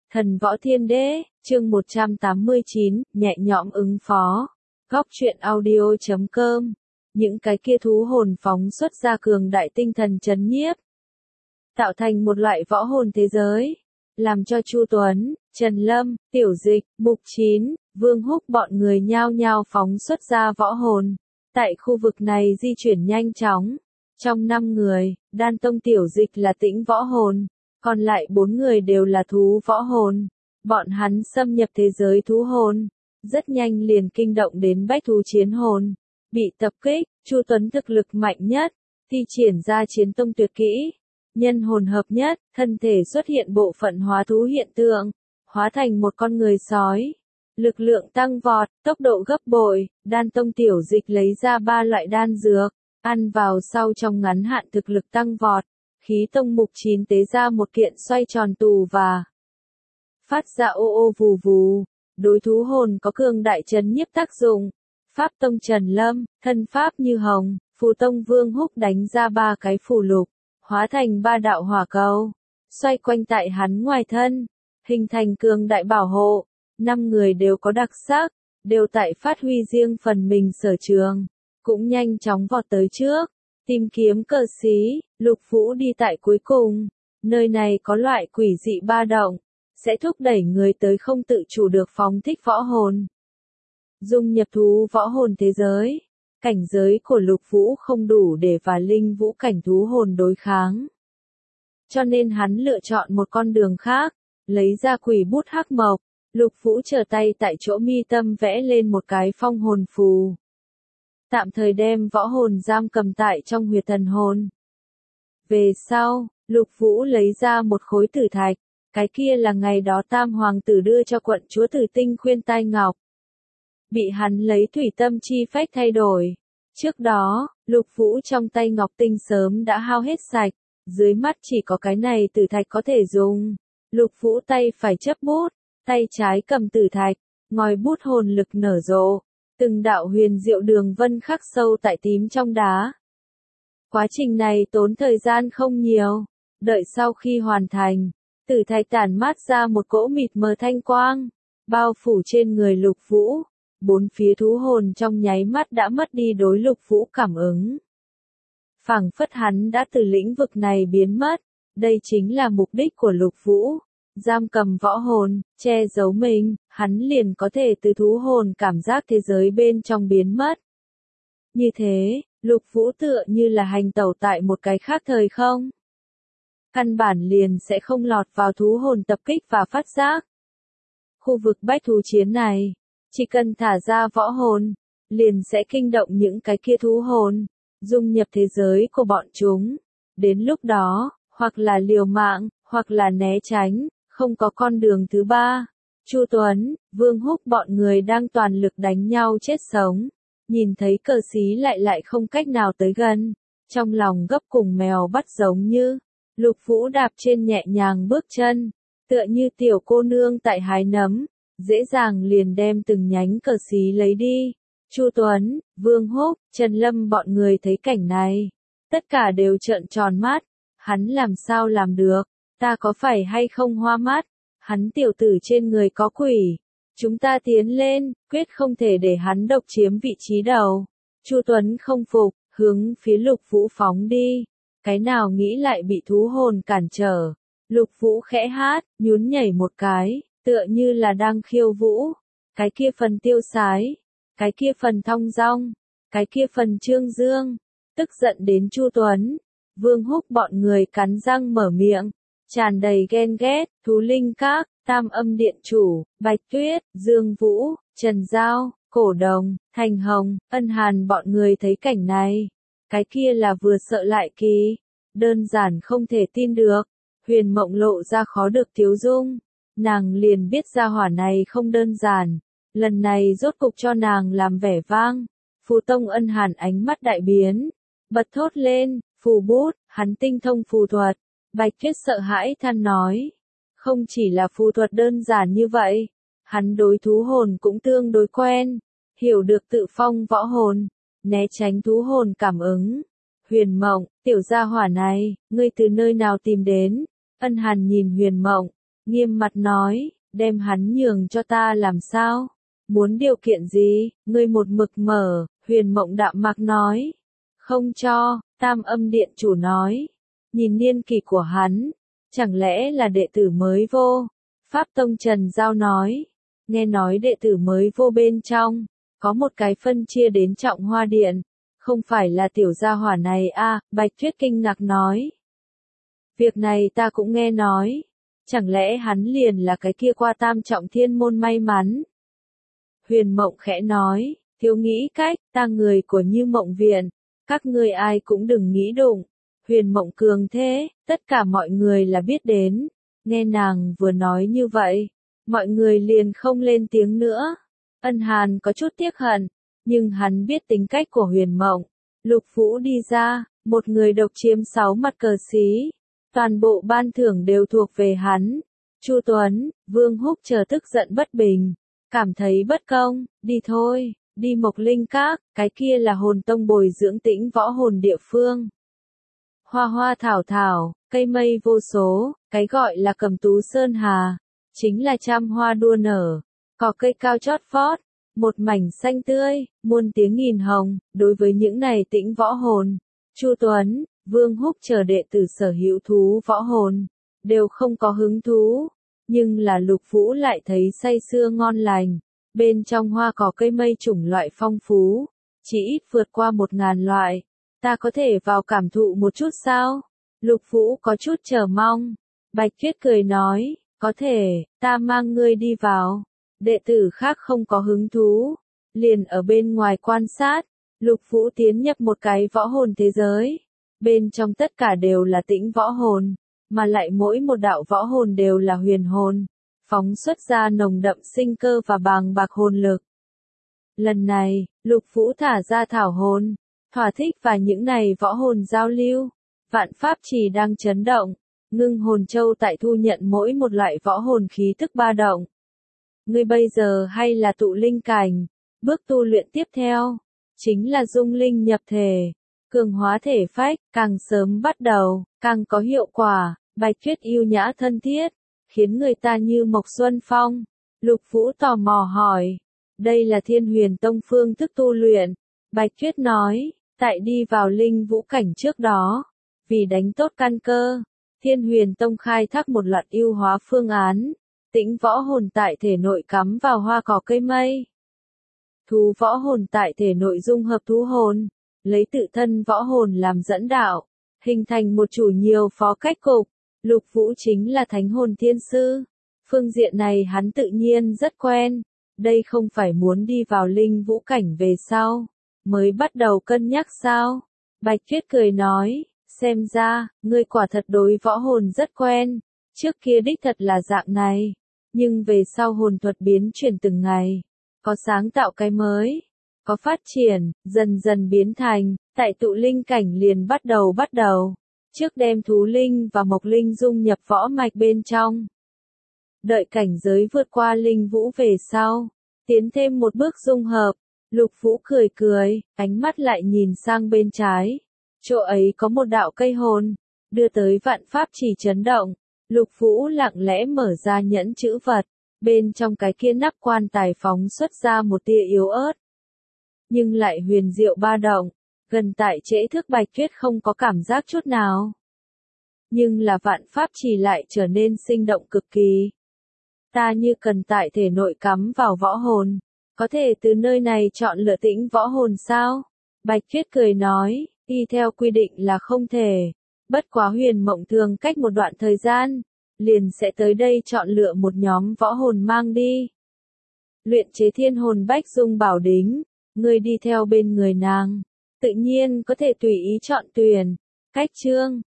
Thần võ thiên đế, chương 189, nhẹ nhõm ứng phó. Góc truyện audio.com. Những cái kia thú hồn phóng xuất ra cường đại tinh thần chấn nhiếp, tạo thành một loại võ hồn thế giới, làm cho Chu Tuấn, Trần Lâm, Tiểu Dịch, Mục Chín, Vương Húc bọn người nhao nhao phóng xuất ra võ hồn. Tại khu vực này di chuyển nhanh chóng. Trong 5 người, Đan Tông Tiểu Dịch là tĩnh võ hồn, còn lại 4 người đều là thú võ hồn. Bọn hắn xâm nhập thế giới thú hồn, rất nhanh liền kinh động đến bách thú chiến hồn. Bị tập kích, Chu Tuấn thực lực mạnh nhất, thi triển ra chiến tông tuyệt kỹ. Nhân hồn hợp nhất, thân thể xuất hiện bộ phận hóa thú hiện tượng, hóa thành một con người sói. Lực lượng tăng vọt, tốc độ gấp bội, Đan Tông Tiểu Dịch lấy ra 3 loại đan dược, ăn vào sau trong ngắn hạn thực lực tăng vọt. Khí Tông Mục Chín tế ra một kiện xoay tròn tù và phát ra ô ô vù vù, đối thú hồn có cường đại chấn nhiếp tác dụng. Pháp Tông Trần Lâm, thân pháp như hồng, Phù Tông Vương Húc đánh ra 3 cái phù lục, hóa thành 3 đạo hỏa cầu, xoay quanh tại hắn ngoài thân, hình thành cường đại bảo hộ. 5 người đều có đặc sắc, đều tại phát huy riêng phần mình sở trường, cũng nhanh chóng vọt tới trước, tìm kiếm cờ xí. Lục Vũ đi tại cuối cùng, nơi này có loại quỷ dị ba động, sẽ thúc đẩy người tới không tự chủ được phóng thích võ hồn. Dung nhập thú võ hồn thế giới, cảnh giới của Lục Vũ không đủ để và linh vũ cảnh thú hồn đối kháng. Cho nên hắn lựa chọn một con đường khác, lấy ra quỷ bút hắc mộc. Lục Vũ trở tay tại chỗ mi tâm vẽ lên một cái phong hồn phù, tạm thời đem võ hồn giam cầm tại trong huyệt thần hồn. Về sau, Lục Vũ lấy ra một khối tử thạch, cái kia là ngày đó Tam Hoàng tử đưa cho quận chúa Tử Tinh khuyên tai ngọc. Bị hắn lấy thủy tâm chi phách thay đổi. Trước đó, Lục Vũ trong tay ngọc tinh sớm đã hao hết sạch, dưới mắt chỉ có cái này tử thạch có thể dùng. Lục Vũ tay phải chấp bút, tay trái cầm tử thạch, ngòi bút hồn lực nở rộ, từng đạo huyền diệu đường vân khắc sâu tại tím trong đá. Quá trình này tốn thời gian không nhiều, đợi sau khi hoàn thành, tử thạch tản mát ra một cỗ mịt mờ thanh quang, bao phủ trên người Lục Vũ. 4 phía thú hồn trong nháy mắt đã mất đi đối Lục Vũ cảm ứng. Phảng phất hắn đã từ lĩnh vực này biến mất, đây chính là mục đích của Lục Vũ. Giam cầm võ hồn, che giấu mình, hắn liền có thể từ thú hồn cảm giác thế giới bên trong biến mất. Như thế, Lục Vũ tựa như là hành tẩu tại một cái khác thời không. Căn bản liền sẽ không lọt vào thú hồn tập kích và phát giác. Khu vực bách thú chiến này, chỉ cần thả ra võ hồn, liền sẽ kinh động những cái kia thú hồn, dung nhập thế giới của bọn chúng. Đến lúc đó, hoặc là liều mạng, hoặc là né tránh, không có con đường thứ ba. Chu Tuấn, Vương Húc bọn người đang toàn lực đánh nhau chết sống. Nhìn thấy cờ xí lại không cách nào tới gần. Trong lòng gấp cùng mèo bắt giống như. Lục Vũ đạp trên nhẹ nhàng bước chân. Tựa như tiểu cô nương tại hái nấm. Dễ dàng liền đem từng nhánh cờ xí lấy đi. Chu Tuấn, Vương Húc, Trần Lâm bọn người thấy cảnh này. Tất cả đều trợn tròn mắt. Hắn làm sao làm được? Ta có phải hay không hoa mắt? Hắn tiểu tử trên người có quỷ. Chúng ta tiến lên, quyết không thể để hắn độc chiếm vị trí đầu. Chu Tuấn không phục, hướng phía Lục Vũ phóng đi. Cái nào nghĩ lại bị thú hồn cản trở. Lục Vũ khẽ hát, nhún nhảy một cái, tựa như là đang khiêu vũ. Cái kia phần tiêu sái, cái kia phần thong dong, cái kia phần trương dương. Tức giận đến Chu Tuấn, Vương Húc bọn người cắn răng mở miệng. Tràn đầy ghen ghét, Thú Linh Các, Tam Âm Điện Chủ, Bạch Tuyết, Dương Vũ, Trần Giao, Cổ Đồng, Thành Hồng, Ân Hàn bọn người thấy cảnh này. Cái kia là vừa sợ lại kỳ. Đơn giản không thể tin được. Huyền Mộng lộ ra khó được tiếu dung. Nàng liền biết ra hỏa này không đơn giản. Lần này rốt cục cho nàng làm vẻ vang. Phù Tông Ân Hàn ánh mắt đại biến. Bật thốt lên, phù bút, hắn tinh thông phù thuật. Bạch Tuyết sợ hãi than nói. Không chỉ là phù thuật đơn giản như vậy. Hắn đối thú hồn cũng tương đối quen. Hiểu được tự phong võ hồn. Né tránh thú hồn cảm ứng. Huyền Mộng, tiểu gia hỏa này, ngươi từ nơi nào tìm đến? Ân Hàn nhìn Huyền Mộng. nghiêm mặt nói, đem hắn nhường cho ta làm sao? Muốn điều kiện gì? Ngươi một mực mở, Huyền Mộng đạm mạc nói. Không cho, Tam Âm Điện chủ nói. Nhìn niên kỷ của hắn, chẳng lẽ là đệ tử mới vô? Pháp Tông Trần Giao nói. Nghe nói đệ tử mới vô bên trong, có một cái phân chia đến Trọng Hoa Điện. Không phải là tiểu gia hỏa này à, Bạch Tuyết kinh ngạc nói. Việc này ta cũng nghe nói. Chẳng lẽ hắn liền là cái kia qua tam trọng thiên môn may mắn? Huyền Mộng khẽ nói, thiếu nghĩ cách, ta người của Như Mộng Viện, các ngươi ai cũng đừng nghĩ đụng. Huyền Mộng cường thế, tất cả mọi người là biết đến. Nghe nàng vừa nói như vậy, mọi người liền không lên tiếng nữa. Ân Hàn có chút tiếc hận, nhưng hắn biết tính cách của Huyền Mộng. Lục Vũ đi ra, một người độc chiếm 6 mặt cờ xí. Toàn bộ ban thưởng đều thuộc về hắn. Chu Tuấn, Vương Húc chờ tức giận bất bình. Cảm thấy bất công, đi thôi, đi Mộc Linh Các, cái kia là hồn tông bồi dưỡng tĩnh võ hồn địa phương. Hoa hoa thảo thảo, cây mây vô số, cái gọi là Cầm Tú Sơn Hà, chính là trăm hoa đua nở, cỏ cây cao chót vót, một mảnh xanh tươi, muôn tiếng nghìn hồng, đối với những này tĩnh võ hồn. Chu Tuấn, Vương Húc chờ đệ tử sở hữu thú võ hồn, đều không có hứng thú. Nhưng là Lục Vũ lại thấy say sưa ngon lành, bên trong hoa cỏ cây mây chủng loại phong phú, chỉ ít vượt qua 1000 loại, ta có thể vào cảm thụ một chút sao? Lục Vũ có chút chờ mong, Bạch Tuyết cười nói, có thể, ta mang ngươi đi vào, đệ tử khác không có hứng thú, liền ở bên ngoài quan sát, Lục Vũ tiến nhập một cái võ hồn thế giới, bên trong tất cả đều là tĩnh võ hồn. Mà lại mỗi một đạo võ hồn đều là huyền hồn, phóng xuất ra nồng đậm sinh cơ và bàng bạc hồn lực. Lần này, Lục Vũ thả ra thảo hồn, thỏa thích và những này võ hồn giao lưu. Vạn Pháp Trì đang chấn động, ngưng hồn châu tại thu nhận mỗi một loại võ hồn khí tức ba động. Ngươi bây giờ hay là tụ linh cảnh, bước tu luyện tiếp theo, chính là dung linh nhập thể, cường hóa thể phách, càng sớm bắt đầu, càng có hiệu quả. Bạch Tuyết yêu nhã thân thiết, khiến người ta như Mộc Xuân Phong. Lục Vũ tò mò hỏi, đây là Thiên Huyền Tông phương thức tu luyện. Bạch Tuyết nói, tại đi vào linh vũ cảnh trước đó, vì đánh tốt căn cơ, Thiên Huyền Tông khai thác một loạt ưu hóa phương án, tĩnh võ hồn tại thể nội cắm vào hoa cỏ cây mây. Thú võ hồn tại thể nội dung hợp thú hồn, lấy tự thân võ hồn làm dẫn đạo, hình thành một chủ nhiều phó cách cục. Lục Vũ chính là thánh hồn thiên sư. Phương diện này hắn tự nhiên rất quen. Đây không phải muốn đi vào linh vũ cảnh về sau, mới bắt đầu cân nhắc sao? Bạch Tuyết cười nói, xem ra, ngươi quả thật đối võ hồn rất quen. Trước kia đích thật là dạng này. Nhưng về sau hồn thuật biến chuyển từng ngày. Có sáng tạo cái mới. Có phát triển, dần dần biến thành, tại tụ linh cảnh liền bắt đầu. Trước đem thú linh và mộc linh dung nhập võ mạch bên trong. Đợi cảnh giới vượt qua linh vũ về sau, tiến thêm một bước dung hợp. Lục Vũ cười, ánh mắt lại nhìn sang bên trái. Chỗ ấy có một đạo cây hồn, đưa tới Vạn Pháp Trì chấn động. Lục Vũ lặng lẽ mở ra nhẫn chữ vật, bên trong cái kia nắp quan tài phóng xuất ra một tia yếu ớt. Nhưng lại huyền diệu ba động. Gần tại trễ thức Bạch Tuyết không có cảm giác chút nào. Nhưng là Vạn Pháp Trì lại trở nên sinh động cực kỳ. Ta như cần tại thể nội cắm vào võ hồn. Có thể từ nơi này chọn lựa tĩnh võ hồn sao? Bạch Tuyết cười nói, y theo quy định là không thể. Bất quá Huyền Mộng thường cách một đoạn thời gian, liền sẽ tới đây chọn lựa một nhóm võ hồn mang đi. Luyện chế thiên hồn bách dung bảo đính, ngươi đi theo bên người nàng. Tự nhiên có thể tùy ý chọn tuyển. Cách chương